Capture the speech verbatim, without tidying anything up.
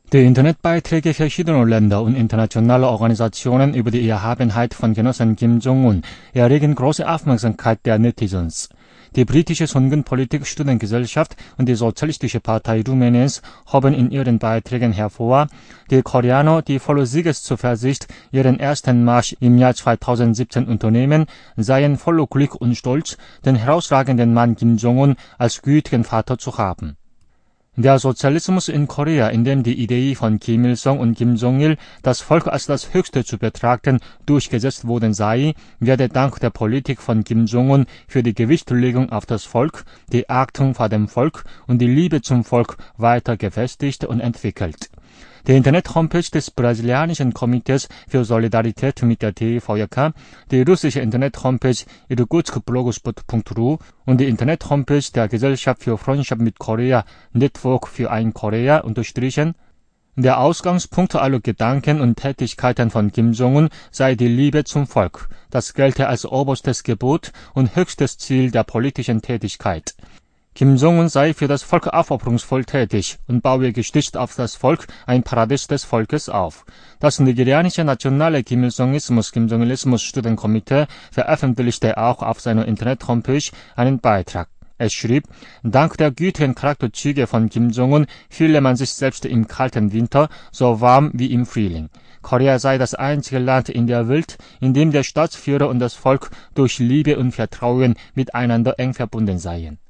Die Internetbeiträge verschiedener Länder und internationaler Organisationen über die Erhabenheit von Genossen Kim Jong-un erregen große Aufmerksamkeit der Netizens. Die britische Songenpolitik-Studentengesellschaft und die Sozialistische Partei Rumäniens hoben in ihren Beiträgen hervor, die Koreaner, die voller Siegeszuversicht ihren ersten Marsch im Jahr zweitausendsiebzehn unternehmen, seien voller Glück und Stolz, den herausragenden Mann Kim Jong-un als gütigen Vater zu haben. Der Sozialismus in Korea, in dem die Idee von Kim Il-sung und Kim Jong-il, das Volk als das Höchste zu betrachten, durchgesetzt worden sei, werde dank der Politik von Kim Jong-un für die Gewichtlegung auf das Volk, die Achtung vor dem Volk und die Liebe zum Volk weiter gefestigt und entwickelt. Die Internet-Homepage des brasilianischen Komitees für Solidarität mit der T V K, die russische Internet-Homepage irkutsk-blogspot punkt ru und die Internet-Homepage der Gesellschaft für Freundschaft mit Korea, Network für ein Korea, unterstrichen: Der Ausgangspunkt aller Gedanken und Tätigkeiten von Kim Jong-un sei die Liebe zum Volk. Das gelte als oberstes Gebot und höchstes Ziel der politischen Tätigkeit. Kim Jong-un sei für das Volk aufopferungsvoll tätig und baue gestützt auf das Volk ein Paradies des Volkes auf. Das nigerianische nationale Kim Il-sungismus Kim Jong-ilismus Studentenkomitee veröffentlichte auch auf seiner Internet-Homepage einen Beitrag. Es schrieb: Dank der gütigen Charakterzüge von Kim Jong-un fühle man sich selbst im kalten Winter so warm wie im Frühling. Korea sei das einzige Land in der Welt, in dem der Staatsführer und das Volk durch Liebe und Vertrauen miteinander eng verbunden seien.